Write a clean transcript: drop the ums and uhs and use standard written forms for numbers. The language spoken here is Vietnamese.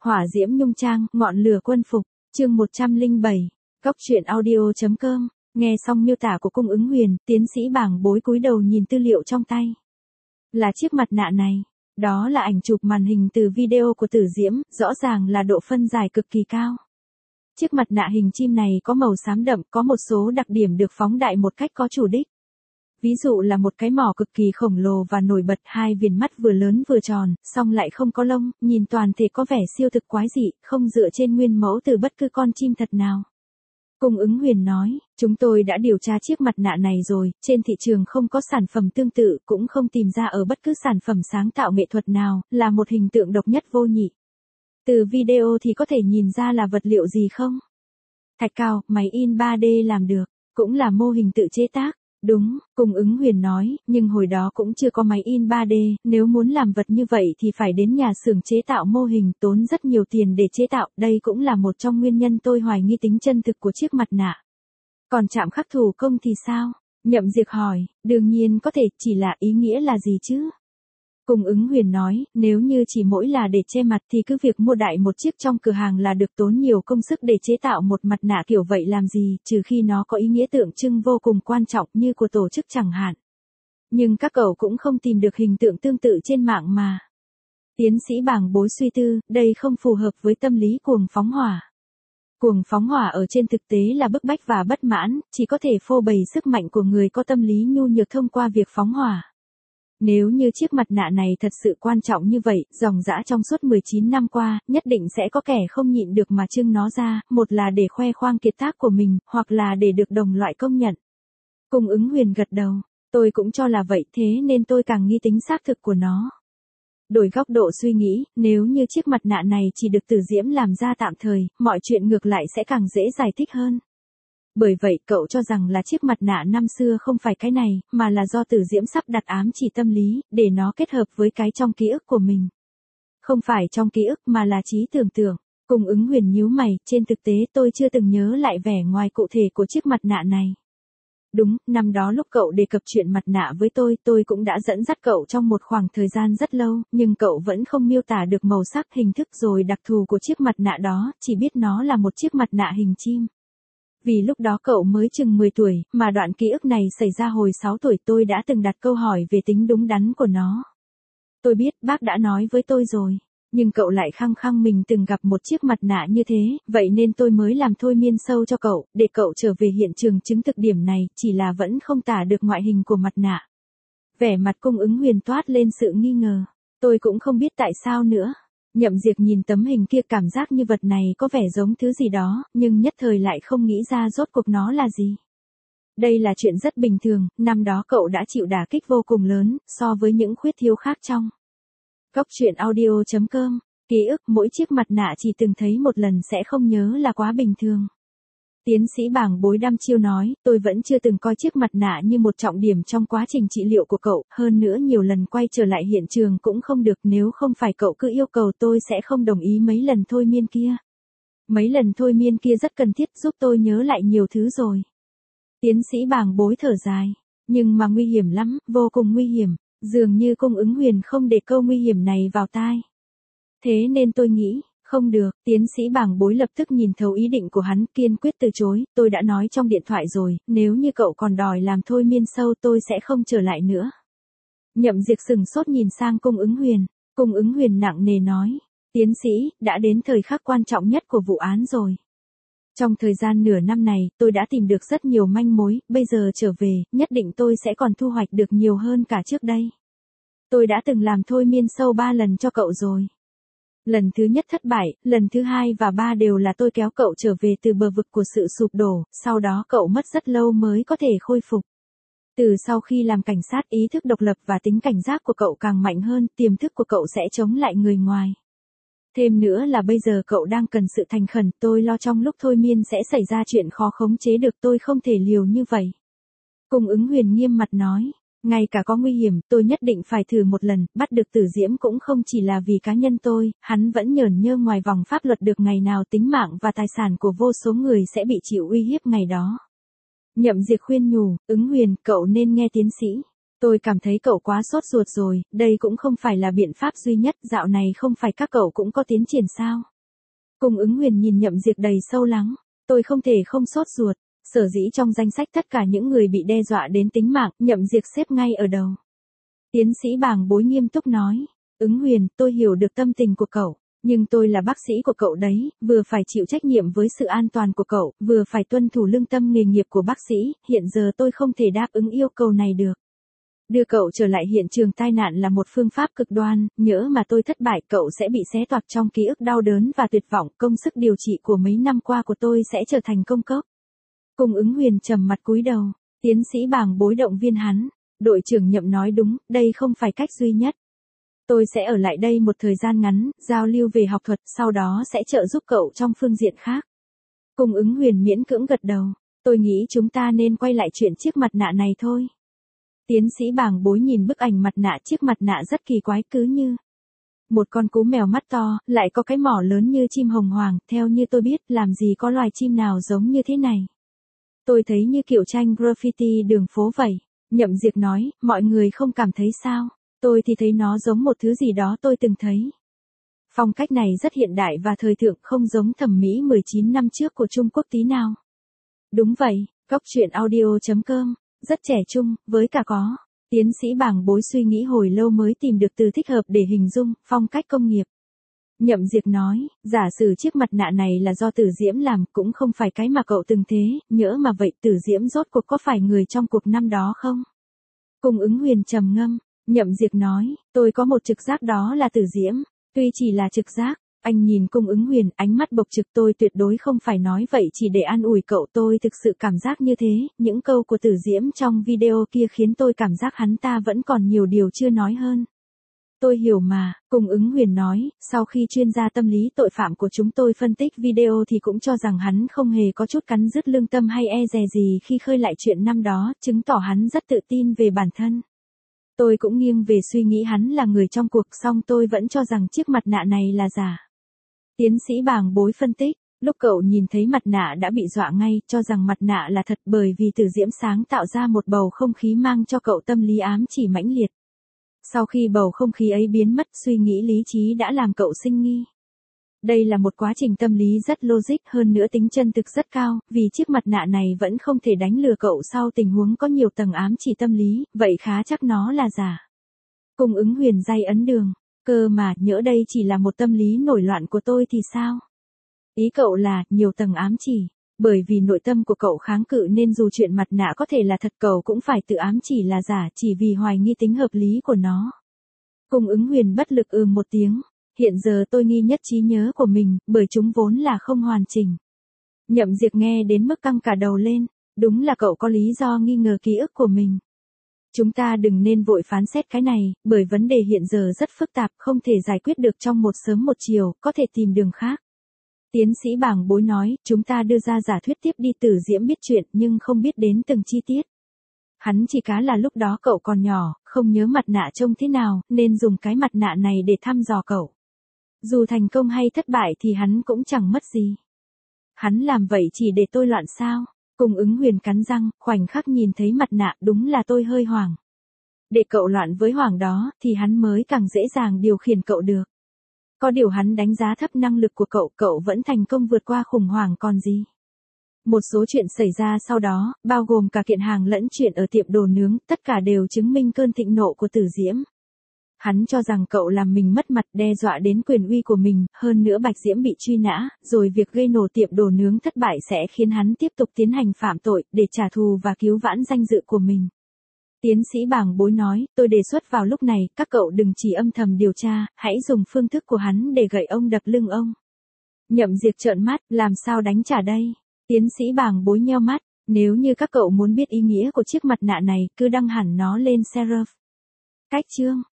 Hỏa diễm nhung trang, ngọn lửa quân phục, chương 107, Cốc truyện audio.com, nghe xong miêu tả của cung ứng huyền, tiến sĩ bảng bối cúi đầu nhìn tư liệu trong tay. Là chiếc mặt nạ này, đó là ảnh chụp màn hình từ video của Tử Diễm, rõ ràng là độ phân giải cực kỳ cao. Chiếc mặt nạ hình chim này có màu xám đậm, có một số đặc điểm được phóng đại một cách có chủ đích. Ví dụ là một cái mỏ cực kỳ khổng lồ và nổi bật, hai viền mắt vừa lớn vừa tròn, song lại không có lông, nhìn toàn thể có vẻ siêu thực quái dị, không dựa trên nguyên mẫu từ bất cứ con chim thật nào. Cung ứng huyền nói, chúng tôi đã điều tra chiếc mặt nạ này rồi, trên thị trường không có sản phẩm tương tự, cũng không tìm ra ở bất cứ sản phẩm sáng tạo nghệ thuật nào, là một hình tượng độc nhất vô nhị. Từ video thì có thể nhìn ra là vật liệu gì không? Thạch cao, máy in 3D làm được, cũng là mô hình tự chế tác. Đúng, cung ứng huyền nói, nhưng hồi đó cũng chưa có máy in 3D, nếu muốn làm vật như vậy thì phải đến nhà xưởng chế tạo mô hình, tốn rất nhiều tiền để chế tạo, đây cũng là một trong nguyên nhân tôi hoài nghi tính chân thực của chiếc mặt nạ. Còn trạm khắc thủ công thì sao? Nhậm Diệt hỏi, đương nhiên có thể, chỉ là ý nghĩa là gì chứ? Cung ứng huyền nói, nếu như chỉ mỗi là để che mặt thì cứ việc mua đại một chiếc trong cửa hàng là được, tốn nhiều công sức để chế tạo một mặt nạ kiểu vậy làm gì, trừ khi nó có ý nghĩa tượng trưng vô cùng quan trọng như của tổ chức chẳng hạn. Nhưng các cậu cũng không tìm được hình tượng tương tự trên mạng mà. Tiến sĩ bảng bối suy tư, đây không phù hợp với tâm lý cuồng phóng hỏa. Cuồng phóng hỏa ở trên thực tế là bức bách và bất mãn, chỉ có thể phô bày sức mạnh của người có tâm lý nhu nhược thông qua việc phóng hỏa. Nếu như chiếc mặt nạ này thật sự quan trọng như vậy, dòng dã trong suốt 19 năm qua, nhất định sẽ có kẻ không nhịn được mà trưng nó ra, một là để khoe khoang kiệt tác của mình, hoặc là để được đồng loại công nhận. Cung ứng huyền gật đầu, tôi cũng cho là vậy, thế nên tôi càng nghi tính xác thực của nó. Đổi góc độ suy nghĩ, nếu như chiếc mặt nạ này chỉ được Tử Diễm làm ra tạm thời, mọi chuyện ngược lại sẽ càng dễ giải thích hơn. Bởi vậy cậu cho rằng là chiếc mặt nạ năm xưa không phải cái này, mà là do Tử Diễm sắp đặt ám chỉ tâm lý, để nó kết hợp với cái trong ký ức của mình. Không phải trong ký ức mà là trí tưởng tượng. Cung ứng huyền nhíu mày, trên thực tế tôi chưa từng nhớ lại vẻ ngoài cụ thể của chiếc mặt nạ này. Đúng, năm đó lúc cậu đề cập chuyện mặt nạ với tôi cũng đã dẫn dắt cậu trong một khoảng thời gian rất lâu, nhưng cậu vẫn không miêu tả được màu sắc, hình thức rồi đặc thù của chiếc mặt nạ đó, chỉ biết nó là một chiếc mặt nạ hình chim. Vì lúc đó cậu mới chừng 10 tuổi, mà đoạn ký ức này xảy ra hồi 6 tuổi, tôi đã từng đặt câu hỏi về tính đúng đắn của nó. Tôi biết bác đã nói với tôi rồi, nhưng cậu lại khăng khăng mình từng gặp một chiếc mặt nạ như thế, vậy nên tôi mới làm thôi miên sâu cho cậu, để cậu trở về hiện trường chứng thực điểm này, chỉ là vẫn không tả được ngoại hình của mặt nạ. Vẻ mặt cung ứng huyền toát lên sự nghi ngờ, tôi cũng không biết tại sao nữa. Nhậm Diệt nhìn tấm hình kia, cảm giác như vật này có vẻ giống thứ gì đó, nhưng nhất thời lại không nghĩ ra rốt cuộc nó là gì. Đây là chuyện rất bình thường, năm đó cậu đã chịu đả kích vô cùng lớn, so với những khuyết thiếu khác trong. Cốc truyện audio.com, ký ức mỗi chiếc mặt nạ chỉ từng thấy một lần sẽ không nhớ là quá bình thường. Tiến sĩ bảng bối đăm chiêu nói, tôi vẫn chưa từng coi chiếc mặt nạ như một trọng điểm trong quá trình trị liệu của cậu, hơn nữa nhiều lần quay trở lại hiện trường cũng không được, nếu không phải cậu cứ yêu cầu tôi sẽ không đồng ý mấy lần thôi miên kia. Mấy lần thôi miên kia rất cần thiết, giúp tôi nhớ lại nhiều thứ rồi. Tiến sĩ bảng bối thở dài, nhưng mà nguy hiểm lắm, vô cùng nguy hiểm, dường như cung ứng huyền không để câu nguy hiểm này vào tai. Thế nên tôi nghĩ, không được, tiến sĩ bảng bối lập tức nhìn thấu ý định của hắn, kiên quyết từ chối, tôi đã nói trong điện thoại rồi, nếu như cậu còn đòi làm thôi miên sâu tôi sẽ không trở lại nữa. Nhậm Diệt sừng sốt nhìn sang cung ứng huyền nặng nề nói, tiến sĩ, đã đến thời khắc quan trọng nhất của vụ án rồi. Trong thời gian nửa năm này, tôi đã tìm được rất nhiều manh mối, bây giờ trở về, nhất định tôi sẽ còn thu hoạch được nhiều hơn cả trước đây. Tôi đã từng làm thôi miên sâu 3 lần cho cậu rồi. Lần thứ nhất thất bại, lần thứ 2 và 3 đều là tôi kéo cậu trở về từ bờ vực của sự sụp đổ, sau đó cậu mất rất lâu mới có thể khôi phục. Từ sau khi làm cảnh sát, ý thức độc lập và tính cảnh giác của cậu càng mạnh hơn, tiềm thức của cậu sẽ chống lại người ngoài. Thêm nữa là bây giờ cậu đang cần sự thành khẩn, tôi lo trong lúc thôi miên sẽ xảy ra chuyện khó khống chế được, tôi không thể liều như vậy. Cung ứng huyền nghiêm mặt nói. Ngay cả có nguy hiểm, tôi nhất định phải thử một lần, bắt được Tử Diễm cũng không chỉ là vì cá nhân tôi, hắn vẫn nhởn nhơ ngoài vòng pháp luật được, ngày nào tính mạng và tài sản của vô số người sẽ bị chịu uy hiếp ngày đó. Nhậm Diệt khuyên nhủ, ứng huyền, cậu nên nghe tiến sĩ. Tôi cảm thấy cậu quá sốt ruột rồi, đây cũng không phải là biện pháp duy nhất, dạo này không phải các cậu cũng có tiến triển sao. Cung ứng huyền nhìn Nhậm Diệt đầy sâu lắng. Tôi không thể không sốt ruột. Sở dĩ trong danh sách tất cả những người bị đe dọa đến tính mạng, Nhậm Diệt xếp ngay ở đầu. Tiến sĩ Bàng Bối nghiêm túc nói. Ứng huyền, tôi hiểu được tâm tình của cậu. Nhưng tôi là bác sĩ của cậu đấy, vừa phải chịu trách nhiệm với sự an toàn của cậu, vừa phải tuân thủ lương tâm nghề nghiệp của bác sĩ, hiện giờ tôi không thể đáp ứng yêu cầu này được. Đưa cậu trở lại hiện trường tai nạn là một phương pháp cực đoan, nhỡ mà tôi thất bại cậu sẽ bị xé toạc trong ký ức đau đớn và tuyệt vọng, công sức điều trị của mấy năm qua của tôi sẽ trở thành công cốc. Cung ứng huyền trầm mặt cúi đầu, tiến sĩ Bàng Bối động viên hắn, đội trưởng Nhậm nói đúng, đây không phải cách duy nhất. Tôi sẽ ở lại đây một thời gian ngắn, giao lưu về học thuật, sau đó sẽ trợ giúp cậu trong phương diện khác. Cung ứng huyền miễn cưỡng gật đầu, tôi nghĩ chúng ta nên quay lại chuyện chiếc mặt nạ này thôi. Tiến sĩ Bàng Bối nhìn bức ảnh mặt nạ, chiếc mặt nạ rất kỳ quái, cứ như một con cú mèo mắt to, lại có cái mỏ lớn như chim hồng hoàng, theo như tôi biết, làm gì có loài chim nào giống như thế này. Tôi thấy như kiểu tranh graffiti đường phố vậy. Nhậm Diệt nói, mọi người không cảm thấy sao? Tôi thì thấy nó giống một thứ gì đó tôi từng thấy. Phong cách này rất hiện đại và thời thượng, không giống thẩm mỹ 19 năm trước của Trung Quốc tí nào. Đúng vậy, Cóc Truyện Audio.com, rất trẻ trung, với cả có. Tiến sĩ Bàng Bối suy nghĩ hồi lâu mới tìm được từ thích hợp để hình dung phong cách công nghiệp. Nhậm Diệt nói, giả sử chiếc mặt nạ này là do Tử Diễm làm, cũng không phải cái mà cậu từng thế, nhỡ mà vậy Tử Diễm rốt cuộc có phải người trong cuộc năm đó không? Cung ứng huyền trầm ngâm, Nhậm Diệt nói, tôi có một trực giác đó là Tử Diễm, tuy chỉ là trực giác. Anh nhìn Cung ứng huyền, ánh mắt bộc trực, tôi tuyệt đối không phải nói vậy chỉ để an ủi cậu, tôi thực sự cảm giác như thế, những câu của Tử Diễm trong video kia khiến tôi cảm giác hắn ta vẫn còn nhiều điều chưa nói hơn. Tôi hiểu mà, Cung ứng huyền nói, sau khi chuyên gia tâm lý tội phạm của chúng tôi phân tích video thì cũng cho rằng hắn không hề có chút cắn rứt lương tâm hay e dè gì khi khơi lại chuyện năm đó, chứng tỏ hắn rất tự tin về bản thân. Tôi cũng nghiêng về suy nghĩ hắn là người trong cuộc, song tôi vẫn cho rằng chiếc mặt nạ này là giả. Tiến sĩ Bàng Bối phân tích, lúc cậu nhìn thấy mặt nạ đã bị dọa ngay, cho rằng mặt nạ là thật bởi vì Tử Diễm sáng tạo ra một bầu không khí mang cho cậu tâm lý ám chỉ mãnh liệt. Sau khi bầu không khí ấy biến mất, suy nghĩ lý trí đã làm cậu sinh nghi. Đây là một quá trình tâm lý rất logic, hơn nữa tính chân thực rất cao, vì chiếc mặt nạ này vẫn không thể đánh lừa cậu sau tình huống có nhiều tầng ám chỉ tâm lý, vậy khá chắc nó là giả. Cung ứng huyền day ấn đường, cơ mà nhỡ đây chỉ là một tâm lý nổi loạn của tôi thì sao? Ý cậu là, nhiều tầng ám chỉ, bởi vì nội tâm của cậu kháng cự nên dù chuyện mặt nạ có thể là thật cậu cũng phải tự ám chỉ là giả chỉ vì hoài nghi tính hợp lý của nó. Cung ứng huyền bất lực một tiếng, hiện giờ tôi nghi nhất trí nhớ của mình, bởi chúng vốn là không hoàn chỉnh. Nhậm Diệt nghe đến mức căng cả đầu lên, đúng là cậu có lý do nghi ngờ ký ức của mình. Chúng ta đừng nên vội phán xét cái này, bởi vấn đề hiện giờ rất phức tạp, không thể giải quyết được trong một sớm một chiều, có thể tìm đường khác. Tiến sĩ Bàng Bối nói, chúng ta đưa ra giả thuyết tiếp đi. Tử Diễm biết chuyện nhưng không biết đến từng chi tiết. Hắn chỉ cá là lúc đó cậu còn nhỏ, không nhớ mặt nạ trông thế nào, nên dùng cái mặt nạ này để thăm dò cậu. Dù thành công hay thất bại thì hắn cũng chẳng mất gì. Hắn làm vậy chỉ để tôi loạn sao? Cung ứng huyền cắn răng, khoảnh khắc nhìn thấy mặt nạ, đúng là tôi hơi hoảng. Để cậu loạn với Hoàng đó, thì hắn mới càng dễ dàng điều khiển cậu được. Có điều hắn đánh giá thấp năng lực của cậu, cậu vẫn thành công vượt qua khủng hoảng còn gì. Một số chuyện xảy ra sau đó, bao gồm cả kiện hàng lẫn chuyện ở tiệm đồ nướng, tất cả đều chứng minh cơn thịnh nộ của Tử Diễm. Hắn cho rằng cậu làm mình mất mặt, đe dọa đến quyền uy của mình, hơn nữa Bạch Diễm bị truy nã, rồi việc gây nổ tiệm đồ nướng thất bại sẽ khiến hắn tiếp tục tiến hành phạm tội, để trả thù và cứu vãn danh dự của mình. Tiến sĩ Bàng Bối nói, tôi đề xuất vào lúc này, các cậu đừng chỉ âm thầm điều tra, hãy dùng phương thức của hắn để gậy ông đập lưng ông. Nhậm Diệt trợn mắt, làm sao đánh trả đây? Tiến sĩ Bàng Bối nheo mắt, nếu như các cậu muốn biết ý nghĩa của chiếc mặt nạ này, cứ đăng hẳn nó lên Seraph. Cách chương